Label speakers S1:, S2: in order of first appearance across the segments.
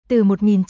S1: Từ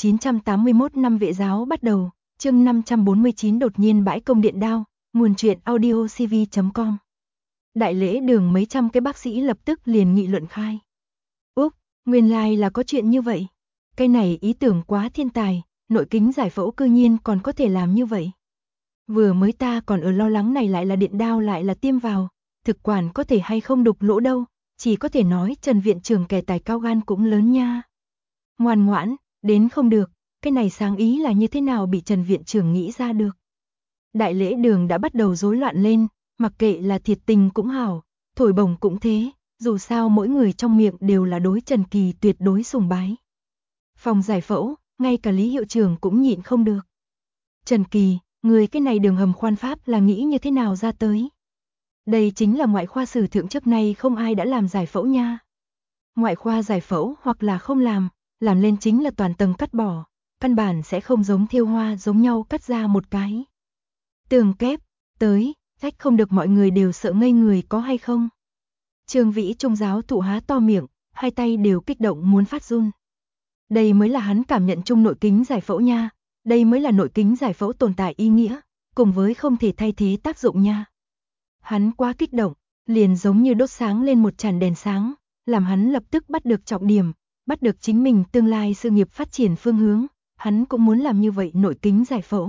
S1: 1981 năm Vệ giáo bắt đầu, chương 549 đột nhiên bãi công điện đao, nguồn truyện audiocv.com. Đại lễ đường mấy trăm cái bác sĩ lập tức liền nghị luận khai. Úc, nguyên lai là có chuyện như vậy. Cái này ý tưởng quá thiên tài, nội kính giải phẫu cư nhiên còn có thể làm như vậy. Vừa mới ta còn ở lo lắng này lại là điện đao lại là tiêm vào, thực quản có thể hay không đục lỗ đâu, chỉ có thể nói Trần viện trưởng kẻ tài cao gan cũng lớn nha. Ngoan ngoãn, đến không được, cái này sáng ý là như thế nào bị Trần viện trưởng nghĩ ra được. Đại lễ đường đã bắt đầu rối loạn lên, mặc kệ là thiệt tình cũng hảo, thổi bổng cũng thế, dù sao mỗi người trong miệng đều là đối Trần Kỳ tuyệt đối sùng bái. Phòng giải phẫu, ngay cả Lý hiệu trưởng cũng nhịn không được. Trần Kỳ, người cái này đường hầm khoan pháp là nghĩ như thế nào ra tới? Đây chính là ngoại khoa sử thượng trước nay không ai đã làm giải phẫu nha. Ngoại khoa giải phẫu hoặc là không làm lên chính là toàn tầng cắt bỏ, căn bản sẽ không giống thêu hoa giống nhau cắt ra một cái. Tường kép, tới, trách không được mọi người đều sợ ngây người có hay không. Trương Vĩ Trung giáo thụ há to miệng, hai tay đều kích động muốn phát run. Đây mới là hắn cảm nhận chung nội kính giải phẫu nha, đây mới là nội kính giải phẫu tồn tại ý nghĩa, cùng với không thể thay thế tác dụng nha. Hắn quá kích động, liền giống như đốt sáng lên một tràn đèn sáng, làm hắn lập tức bắt được trọng điểm, bắt được chính mình tương lai sự nghiệp phát triển phương hướng, hắn cũng muốn làm như vậy nội kính giải phẫu.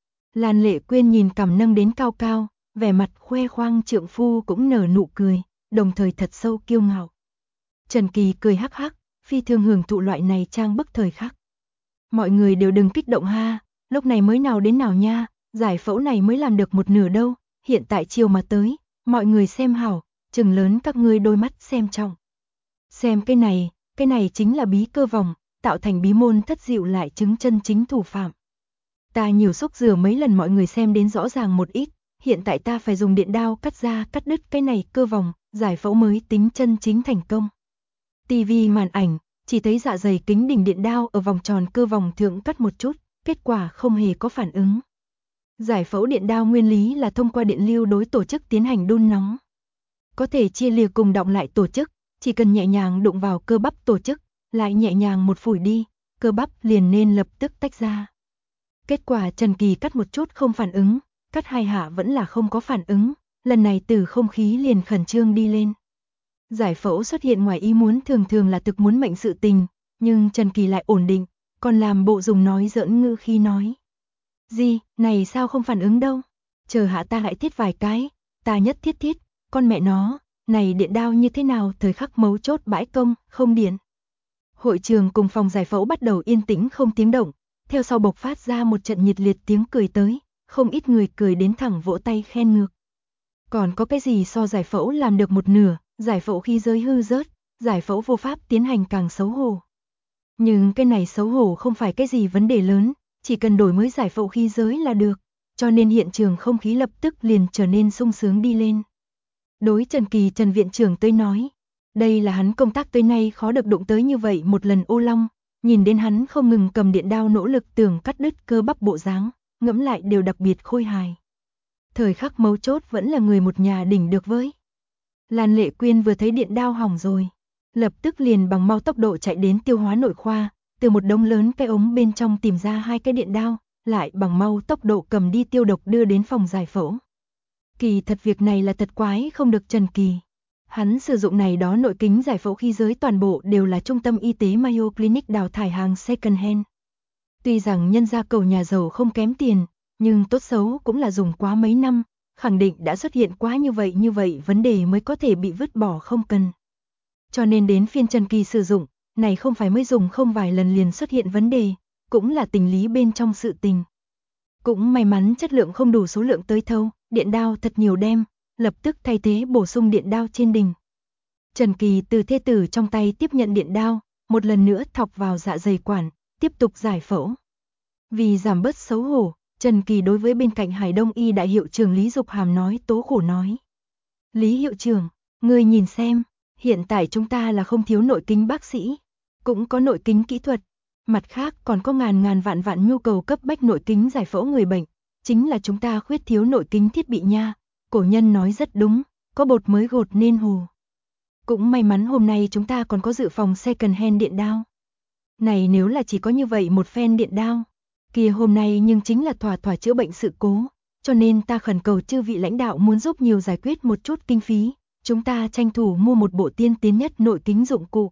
S1: Lan Lệ Quyên nhìn cằm nâng đến cao cao, vẻ mặt khoe khoang trượng phu cũng nở nụ cười, đồng thời thật sâu kiêu ngạo. Trần Kỳ cười hắc hắc, phi thường hưởng thụ loại này trang bức thời khắc. Mọi người đều đừng kích động ha, lúc này mới nào đến nào nha, giải phẫu này mới làm được một nửa đâu, hiện tại chiều mà tới, mọi người xem hảo, trừng lớn các ngươi đôi mắt xem trọng. Xem cái này chính là bí cơ vòng, tạo thành bí môn thất diệu lại chứng chân chính thủ phạm. Ta nhiều xúc rửa mấy lần mọi người xem đến rõ ràng một ít, hiện tại ta phải dùng điện đao cắt ra cắt đứt cái này cơ vòng, giải phẫu mới tính chân chính thành công. TV màn ảnh, chỉ thấy dạ dày kính đỉnh điện đao ở vòng tròn cơ vòng thượng cắt một chút, kết quả không hề có phản ứng. Giải phẫu điện đao nguyên lý là thông qua điện lưu đối tổ chức tiến hành đun nóng. Có thể chia lìa cùng đọng lại tổ chức, chỉ cần nhẹ nhàng đụng vào cơ bắp tổ chức, lại nhẹ nhàng một phủi đi, cơ bắp liền nên lập tức tách ra. Kết quả Trần Kỳ cắt một chút không phản ứng, cắt hai hạ vẫn là không có phản ứng, lần này từ không khí liền khẩn trương đi lên. Giải phẫu xuất hiện ngoài ý muốn thường là thực muốn mệnh sự tình, nhưng Trần Kỳ lại ổn định, còn làm bộ dùng nói giỡn ngữ khi nói. Gì, này sao không phản ứng đâu, chờ hạ ta lại thiết vài cái, ta nhất thiết, con mẹ nó, này điện đao như thế nào thời khắc mấu chốt bãi công, không điện. Hội trường cùng phòng giải phẫu bắt đầu yên tĩnh không tiếng động, theo sau bộc phát ra một trận nhiệt liệt tiếng cười tới, không ít người cười đến thẳng vỗ tay khen ngược. Còn có cái gì so giải phẫu làm được một nửa, giải phẫu khi giới hư rớt, giải phẫu vô pháp tiến hành càng xấu hổ. Nhưng cái này xấu hổ không phải cái gì vấn đề lớn, chỉ cần đổi mới giải phẫu khi giới là được, cho nên hiện trường không khí lập tức liền trở nên sung sướng đi lên. Đối Trần Kỳ Trần viện trưởng tới nói, đây là hắn công tác tới nay khó được đụng tới như vậy một lần ô long, nhìn đến hắn không ngừng cầm điện đao nỗ lực tưởng cắt đứt cơ bắp bộ dáng, ngẫm lại đều đặc biệt khôi hài. Thời khắc mấu chốt vẫn là người một nhà đỉnh được với. Lan Lệ Quyên vừa thấy điện đao hỏng rồi, lập tức liền bằng mau tốc độ chạy đến tiêu hóa nội khoa, từ một đống lớn cái ống bên trong tìm ra hai cái điện đao, lại bằng mau tốc độ cầm đi tiêu độc đưa đến phòng giải phẫu. Kỳ thật việc này là thật quái không được Trần Kỳ. Hắn sử dụng này đó nội kính giải phẫu khi giới toàn bộ đều là trung tâm y tế Mayo Clinic đào thải hàng second hand. Tuy rằng nhân gia cầu nhà giàu không kém tiền, nhưng tốt xấu cũng là dùng quá mấy năm, khẳng định đã xuất hiện quá như vậy vấn đề mới có thể bị vứt bỏ không cần. Cho nên đến phiên Trần Kỳ sử dụng, này không phải mới dùng không vài lần liền xuất hiện vấn đề, cũng là tình lý bên trong sự tình. Cũng may mắn chất lượng không đủ số lượng tới thâu, điện đao thật nhiều đem, lập tức thay thế bổ sung điện đao trên đỉnh. Trần Kỳ từ thê tử trong tay tiếp nhận điện đao, một lần nữa thọc vào dạ dày quản, tiếp tục giải phẫu. Vì giảm bớt xấu hổ, Trần Kỳ đối với bên cạnh Hải Đông Y đại hiệu trưởng Lý Dục Hàm nói tố khổ nói. Lý hiệu trưởng, ngươi nhìn xem, hiện tại chúng ta là không thiếu nội kính bác sĩ, cũng có nội kính kỹ thuật, mặt khác còn có ngàn vạn nhu cầu cấp bách nội kính giải phẫu người bệnh, chính là chúng ta khuyết thiếu nội kính thiết bị nha, cổ nhân nói rất đúng, có bột mới gột nên hù. Cũng may mắn hôm nay chúng ta còn có dự phòng second hand điện đao. Này nếu là chỉ có như vậy một phen điện đao, kia hôm nay nhưng chính là thỏa thỏa chữa bệnh sự cố, cho nên ta khẩn cầu chư vị lãnh đạo muốn giúp nhiều giải quyết một chút kinh phí, chúng ta tranh thủ mua một bộ tiên tiến nhất nội kính dụng cụ.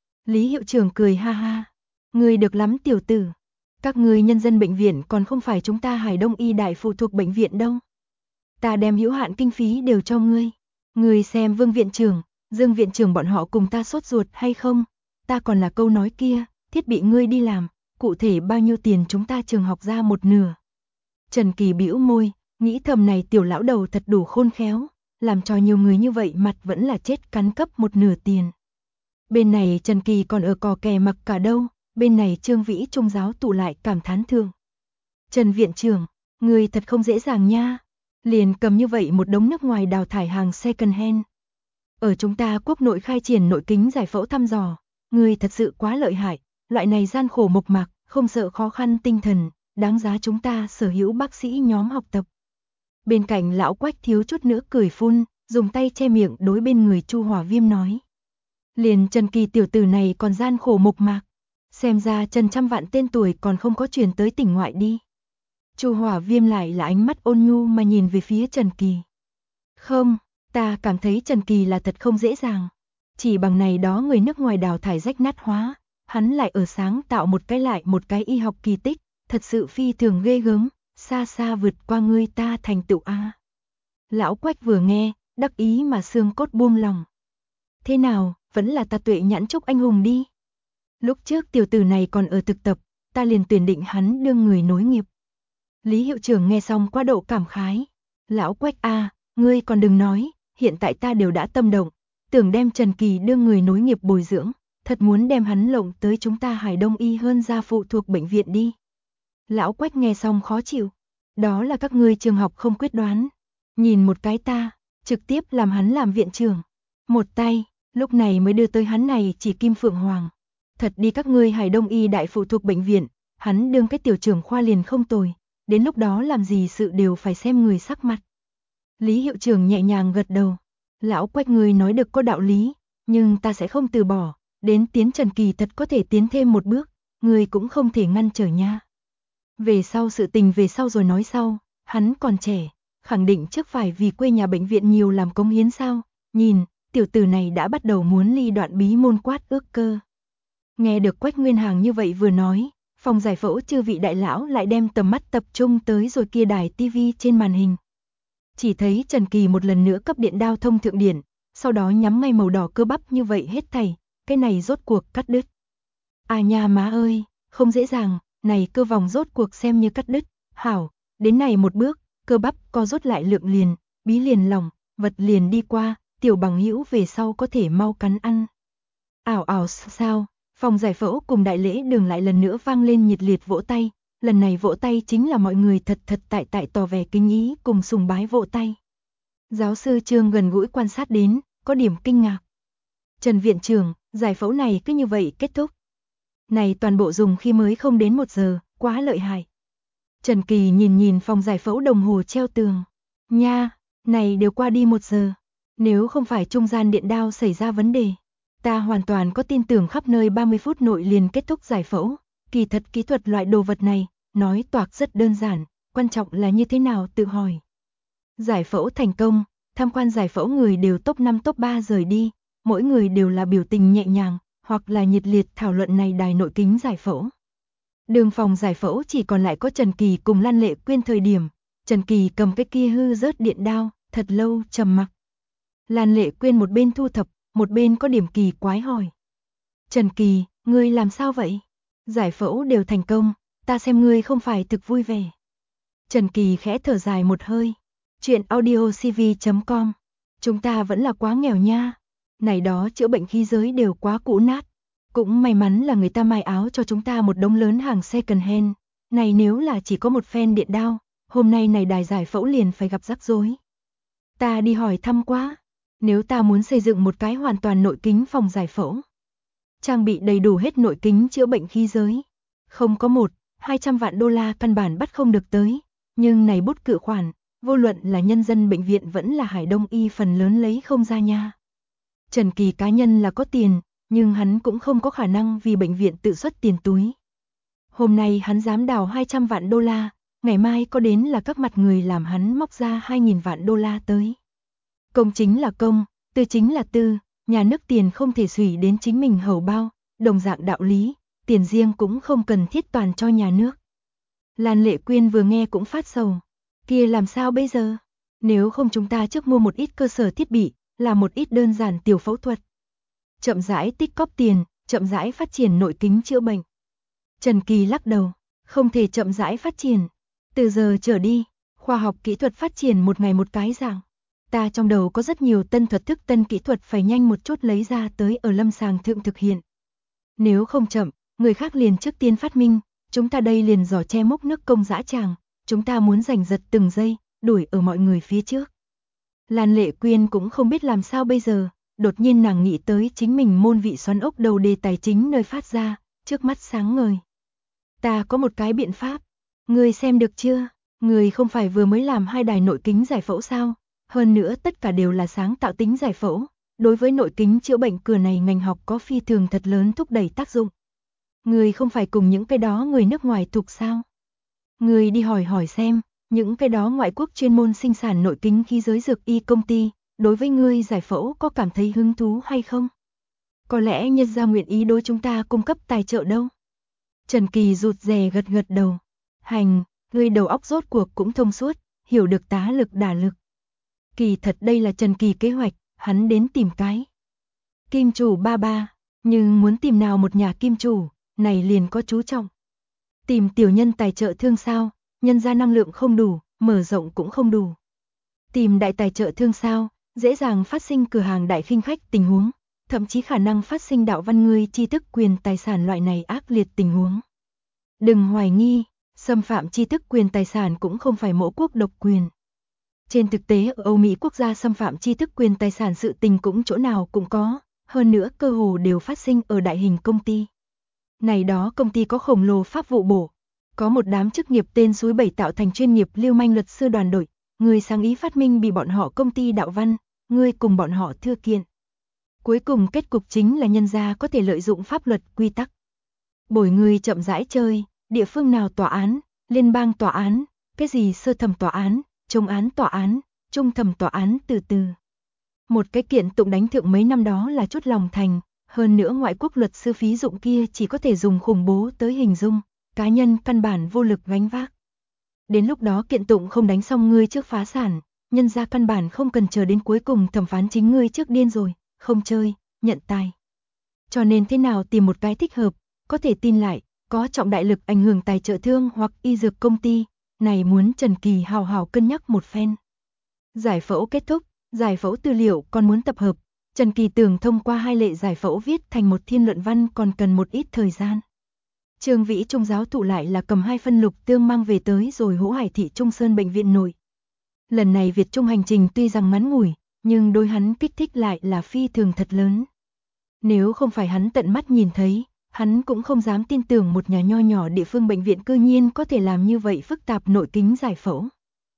S1: Lý hiệu trưởng cười ha ha, ngươi được lắm tiểu tử, các ngươi nhân dân bệnh viện còn không phải chúng ta Hải Đông Y Đại phụ thuộc bệnh viện đâu. Ta đem hữu hạn kinh phí đều cho ngươi. Ngươi xem Vương viện trưởng, Dương viện trưởng bọn họ cùng ta sốt ruột hay không? Ta còn là câu nói kia, thiết bị ngươi đi làm, cụ thể bao nhiêu tiền chúng ta trường học ra một nửa. Trần Kỳ bĩu môi, nghĩ thầm này tiểu lão đầu thật đủ khôn khéo, làm cho nhiều người như vậy mặt vẫn là chết cắn cấp một nửa tiền. Bên này Trần Kỳ còn ở cò kè mặc cả đâu, bên này Trương Vĩ Trung giáo tụ lại cảm thán thương. Trần viện trưởng, ngươi thật không dễ dàng nha, liền cầm như vậy một đống nước ngoài đào thải hàng second hand. Ở chúng ta quốc nội khai triển nội kính giải phẫu thăm dò, ngươi thật sự quá lợi hại, loại này gian khổ mộc mạc, không sợ khó khăn tinh thần, đáng giá chúng ta sở hữu bác sĩ nhóm học tập. Bên cạnh lão Quách thiếu chút nữa cười phun, dùng tay che miệng đối bên người Chu Hỏa Viêm nói. Liền Trần Kỳ tiểu tử này còn gian khổ mộc mạc, xem ra Trần trăm vạn tên tuổi còn không có truyền tới tỉnh ngoại đi. Chu Hỏa Viêm lại là ánh mắt ôn nhu mà nhìn về phía Trần Kỳ. Không, ta cảm thấy Trần Kỳ là thật không dễ dàng. Chỉ bằng này đó người nước ngoài đào thải rách nát hóa, hắn lại ở sáng tạo một cái lại một cái y học kỳ tích, thật sự phi thường ghê gớm, xa xa vượt qua ngươi ta thành tựu a. Lão Quách vừa nghe, đắc ý mà xương cốt buông lòng. Thế nào, vẫn là ta Tuệ Nhãn Trúc anh hùng đi. Lúc trước tiểu tử này còn ở thực tập, ta liền tuyển định hắn đương người nối nghiệp. Lý hiệu trưởng nghe xong quá độ cảm khái. Lão Quách a, ngươi còn đừng nói, hiện tại ta đều đã tâm động, tưởng đem Trần Kỳ đương người nối nghiệp bồi dưỡng, thật muốn đem hắn lộng tới chúng ta Hải Đông Y hơn gia phụ thuộc bệnh viện đi. Lão Quách nghe xong khó chịu, đó là các ngươi trường học không quyết đoán. Nhìn một cái ta, trực tiếp làm hắn làm viện trưởng. Một tay, lúc này mới đưa tới hắn này chỉ kim phượng hoàng. Thật đi các ngươi Hải Đông Y Đại phụ thuộc bệnh viện, hắn đương cái tiểu trưởng khoa liền không tồi, đến lúc đó làm gì sự đều phải xem người sắc mặt. Lý hiệu trưởng nhẹ nhàng gật đầu. Lão Quách ngươi nói được có đạo lý, nhưng ta sẽ không từ bỏ, đến tiến Trần Kỳ thật có thể tiến thêm một bước, ngươi cũng không thể ngăn trở nha. Về sau sự tình về sau rồi nói sau, hắn còn trẻ, khẳng định trước phải vì quê nhà bệnh viện nhiều làm cống hiến sao, nhìn, tiểu tử này đã bắt đầu muốn ly đoạn bí môn quát ước cơ. Nghe được Quách Nguyên Hàng như vậy vừa nói, phòng giải phẫu chư vị đại lão lại đem tầm mắt tập trung tới rồi kia đài tivi trên màn hình. Chỉ thấy Trần Kỳ một lần nữa cấp điện đao thông thượng điện, sau đó nhắm ngay màu đỏ cơ bắp như vậy hết thảy, cái này rốt cuộc cắt đứt. À nha má ơi, không dễ dàng, này cơ vòng rốt cuộc xem như cắt đứt, hảo, đến này một bước, cơ bắp co rút lại lượng liền, bí liền lỏng, vật liền đi qua, tiểu bằng hữu về sau có thể mau cắn ăn. Ảo ảo sao, phòng giải phẫu cùng đại lễ đường lại lần nữa vang lên nhiệt liệt vỗ tay, lần này vỗ tay chính là mọi người thật thật tại tỏ vẻ kính ý cùng sùng bái vỗ tay. Giáo sư Trương gần gũi quan sát đến, có điểm kinh ngạc. Trần viện trưởng, giải phẫu này cứ như vậy kết thúc. Này toàn bộ dùng khi mới không đến 1 giờ, quá lợi hại. Trần Kỳ nhìn phòng giải phẫu đồng hồ treo tường. Nha, này đều qua đi 1 giờ. Nếu không phải trung gian điện đao xảy ra vấn đề, ta hoàn toàn có tin tưởng khắp nơi 30 phút nội liền kết thúc giải phẫu. Kỳ thật kỹ thuật loại đồ vật này, nói toạc rất đơn giản, quan trọng là như thế nào tự hỏi. Giải phẫu thành công, tham quan giải phẫu người đều top 5 top 3 rời đi, mỗi người đều là biểu tình nhẹ nhàng, hoặc là nhiệt liệt thảo luận này đài nội kính giải phẫu. Đường phòng giải phẫu chỉ còn lại có Trần Kỳ cùng Lan Lệ Quyên thời điểm, Trần Kỳ cầm cái kia hư rớt điện đao, thật lâu trầm mặc. Lan Lệ Quyên một bên thu thập, một bên có điểm kỳ quái hỏi. Trần Kỳ, ngươi làm sao vậy? Giải phẫu đều thành công, ta xem ngươi không phải thực vui vẻ. Trần Kỳ khẽ thở dài một hơi. Chuyện audiocv.com. Chúng ta vẫn là quá nghèo nha. Này đó chữa bệnh khí giới đều quá cũ nát. Cũng may mắn là người ta may áo cho chúng ta một đống lớn hàng second hand. Này nếu là chỉ có một phen điện đao, hôm nay này đài giải phẫu liền phải gặp rắc rối. Ta đi hỏi thăm quá. Nếu ta muốn xây dựng một cái hoàn toàn nội kính phòng giải phẫu, trang bị đầy đủ hết nội kính chữa bệnh khí giới, không có 100-200 vạn đô la căn bản bắt không được tới. Nhưng này bút cự khoản, vô luận là nhân dân bệnh viện vẫn là Hải Đông Y phần lớn lấy không ra nha. Trần Kỳ cá nhân là có tiền, nhưng hắn cũng không có khả năng vì bệnh viện tự xuất tiền túi. Hôm nay hắn dám đào 200 vạn đô la, ngày mai có đến là các mặt người làm hắn móc ra 2.000 vạn đô la tới. Công chính là công, tư chính là tư, nhà nước tiền không thể xủy đến chính mình hầu bao, đồng dạng đạo lý, tiền riêng cũng không cần thiết toàn cho nhà nước. Lan Lệ Quyên vừa nghe cũng phát sầu, kia làm sao bây giờ? Nếu không chúng ta trước mua một ít cơ sở thiết bị, làm một ít đơn giản tiểu phẫu thuật. Chậm rãi tích cóp tiền, chậm rãi phát triển nội kính chữa bệnh. Trần Kỳ lắc đầu, không thể chậm rãi phát triển. Từ giờ trở đi, khoa học kỹ thuật phát triển một ngày một cái dạng. Ta trong đầu có rất nhiều tân thuật thức tân kỹ thuật phải nhanh một chút lấy ra tới ở lâm sàng thượng thực hiện. Nếu không chậm, người khác liền trước tiên phát minh, chúng ta đây liền giỏ che mốc nước công dã tràng, chúng ta muốn giành giật từng giây, đuổi ở mọi người phía trước. Lan Lệ Quyên cũng không biết làm sao bây giờ, đột nhiên nàng nghĩ tới chính mình môn vị xoắn ốc đầu đề tài chính nơi phát ra, trước mắt sáng ngời. Ta có một cái biện pháp, ngươi xem được chưa? Ngươi không phải vừa mới làm 2 đài nội kính giải phẫu sao? Hơn nữa tất cả đều là sáng tạo tính giải phẫu, đối với nội kính chữa bệnh cửa này ngành học có phi thường thật lớn thúc đẩy tác dụng. Ngươi không phải cùng những cái đó người nước ngoài thuộc sao? Ngươi đi hỏi xem, những cái đó ngoại quốc chuyên môn sinh sản nội kính khí giới dược y công ty, đối với ngươi giải phẫu có cảm thấy hứng thú hay không? Có lẽ nhân gia nguyện ý đối chúng ta cung cấp tài trợ đâu? Trần Kỳ rụt rè gật gật đầu. Hành, ngươi đầu óc rốt cuộc cũng thông suốt, hiểu được tá lực đả lực. Kỳ thật đây là Trần Kỳ kế hoạch, hắn đến tìm cái kim chủ ba, nhưng muốn tìm nào một nhà kim chủ, này liền có chú trọng. Tìm tiểu nhân tài trợ thương sao, nhân ra năng lượng không đủ, mở rộng cũng không đủ. Tìm đại tài trợ thương sao, dễ dàng phát sinh cửa hàng đại khinh khách tình huống, thậm chí khả năng phát sinh đạo văn ngươi tri thức quyền tài sản loại này ác liệt tình huống. Đừng hoài nghi, xâm phạm tri thức quyền tài sản cũng không phải mẫu quốc độc quyền. Trên thực tế ở Âu Mỹ quốc gia xâm phạm tri thức quyền tài sản sự tình cũng chỗ nào cũng có, hơn nữa cơ hồ đều phát sinh ở đại hình công ty. Này đó công ty có khổng lồ pháp vụ bổ, có một đám chức nghiệp tên suối bảy tạo thành chuyên nghiệp lưu manh luật sư đoàn đội, người sáng ý phát minh bị bọn họ công ty đạo văn, người cùng bọn họ thưa kiện. Cuối cùng kết cục chính là nhân gia có thể lợi dụng pháp luật quy tắc. Bồi người chậm rãi chơi, địa phương nào tòa án, liên bang tòa án, cái gì sơ thẩm tòa án, chống án tòa án, trung thẩm tòa án từ từ. Một cái kiện tụng đánh thượng mấy năm đó là chút lòng thành, hơn nữa ngoại quốc luật sư phí dụng kia chỉ có thể dùng khủng bố tới hình dung, cá nhân căn bản vô lực gánh vác. Đến lúc đó kiện tụng không đánh xong ngươi trước phá sản, nhân ra căn bản không cần chờ đến cuối cùng thẩm phán chính ngươi trước điên rồi, không chơi, nhận tài. Cho nên thế nào tìm một cái thích hợp, có thể tin lại, có trọng đại lực ảnh hưởng tài trợ thương hoặc y dược công ty, này muốn Trần Kỳ hào hào cân nhắc một phen. Giải phẫu kết thúc, giải phẫu tư liệu còn muốn tập hợp, Trần Kỳ tưởng thông qua 2 lệ giải phẫu viết thành một thiên luận văn còn cần một ít thời gian. Trương Vĩ Trung giáo thụ lại là cầm 2 phân lục tương mang về tới rồi Hỗ Hải thị Trung Sơn bệnh viện nội. Lần này Việt Trung hành trình tuy rằng ngắn ngủi, nhưng đối hắn kích thích lại là phi thường thật lớn. Nếu không phải hắn tận mắt nhìn thấy, hắn cũng không dám tin tưởng một nhà nho nhỏ địa phương bệnh viện cư nhiên có thể làm như vậy phức tạp nội kính giải phẫu.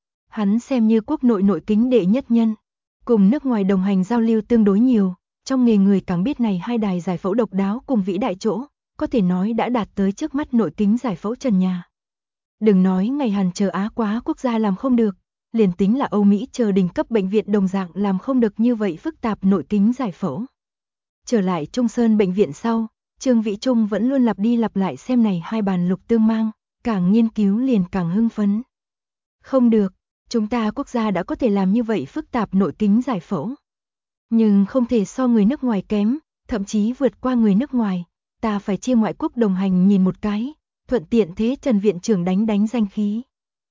S1: Hắn xem như quốc nội nội kính đệ nhất nhân, cùng nước ngoài đồng hành giao lưu tương đối nhiều, trong nghề người càng biết này 2 đài giải phẫu độc đáo cùng vĩ đại chỗ, có thể nói đã đạt tới trước mắt nội kính giải phẫu trần nhà. Đừng nói ngày Hàn chờ Á quá quốc gia làm không được, liền tính là Âu Mỹ chờ đỉnh cấp bệnh viện đồng dạng làm không được như vậy phức tạp nội kính giải phẫu. Trở lại Trung Sơn bệnh viện sau, Trương Vĩ Trung vẫn luôn lặp đi lặp lại xem này 2 bàn lục tương mang, càng nghiên cứu liền càng hưng phấn. Không được, chúng ta quốc gia đã có thể làm như vậy phức tạp nội kính giải phẫu. Nhưng không thể so người nước ngoài kém, thậm chí vượt qua người nước ngoài, ta phải chia ngoại quốc đồng hành nhìn một cái, thuận tiện thế Trần viện trưởng đánh danh khí.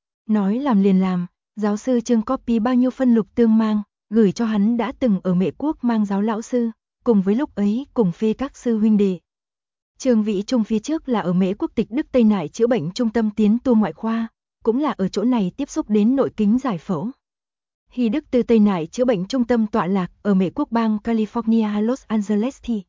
S1: Nói làm liền làm, giáo sư Trương copy bao nhiêu phân lục tương mang, gửi cho hắn đã từng ở Mễ Quốc mang giáo lão sư, cùng với lúc ấy cùng phê các sư huynh đệ. Trương Vĩ Trung phía trước là ở Mễ Quốc tịch Đức Tây Nại chữa bệnh trung tâm tiến tu ngoại khoa, cũng là ở chỗ này tiếp xúc đến nội kính giải phẫu. Hy Đức từ Tây Nại chữa bệnh trung tâm tọa lạc ở Mễ Quốc bang California Los Angeles thì.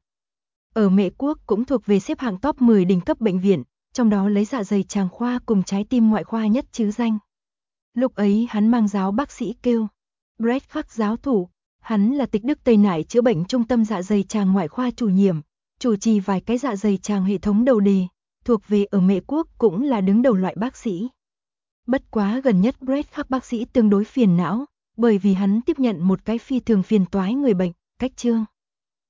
S1: Ở Mễ Quốc cũng thuộc về xếp hạng top 10 đỉnh cấp bệnh viện, trong đó lấy dạ dày tràng khoa cùng trái tim ngoại khoa nhất chứ danh. Lúc ấy hắn mang giáo bác sĩ kêu Brett Khắc giáo thủ, hắn là tịch Đức Tây Nại chữa bệnh trung tâm dạ dày tràng ngoại khoa chủ nhiệm, chủ trì vài cái dạ dày tràng hệ thống đầu đề, thuộc về ở Mệ Quốc cũng là đứng đầu loại bác sĩ. Bất quá gần nhất Brett các bác sĩ tương đối phiền não, bởi vì hắn tiếp nhận một cái phi thường phiền toái người bệnh, cách chương.